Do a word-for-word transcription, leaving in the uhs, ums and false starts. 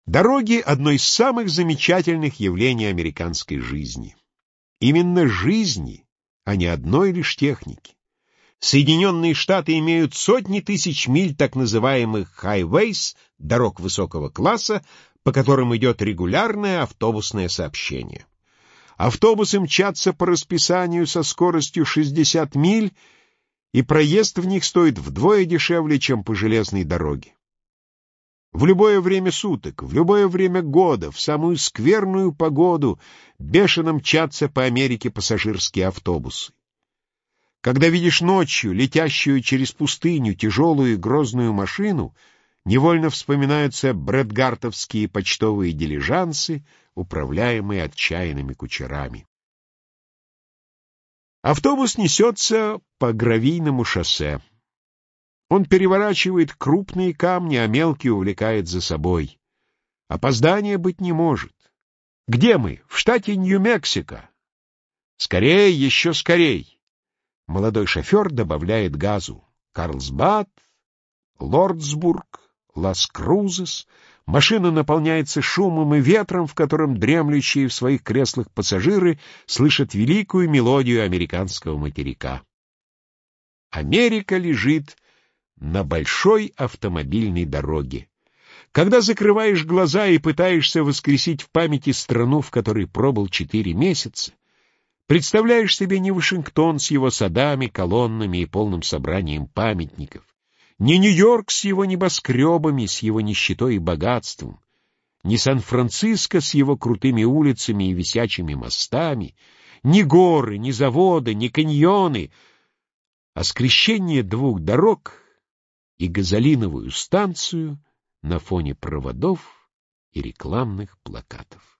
Дороги — одно из самых замечательных явлений американской жизни. Именно жизни, а не одной лишь техники. Соединенные Штаты имеют сотни тысяч миль так называемых highways, дорог высокого класса, по которым идет регулярное автобусное сообщение. Автобусы мчатся по расписанию со скоростью шестьдесят миль, и проезд в них стоит вдвое дешевле, чем по железной дороге. В любое время суток, в любое время года, в самую скверную погоду бешено мчатся по Америке пассажирские автобусы. Когда видишь ночью летящую через пустыню тяжелую и грозную машину, невольно вспоминаются брэдгартовские почтовые дилижансы, управляемые отчаянными кучерами. Автобус несется по гравийному шоссе. Он переворачивает крупные камни, а мелкие увлекает за собой. Опоздания быть не может. Где мы? В штате Нью-Мексико. Скорей, еще скорей. Молодой шофер добавляет газу. Карлсбад, Лордсбург, Лас-Крузес. Машина наполняется шумом и ветром, в котором дремлющие в своих креслах пассажиры слышат великую мелодию американского материка. Америка лежит на большой автомобильной дороге. Когда закрываешь глаза и пытаешься воскресить в памяти страну, в которой пробыл четыре месяца, представляешь себе не Вашингтон с его садами, колоннами и полным собранием памятников, не Нью-Йорк с его небоскребами, с его нищетой и богатством, не Сан-Франциско с его крутыми улицами и висячими мостами, ни горы, ни заводы, ни каньоны, а скрещение двух дорог и газолиновую станцию на фоне проводов и рекламных плакатов.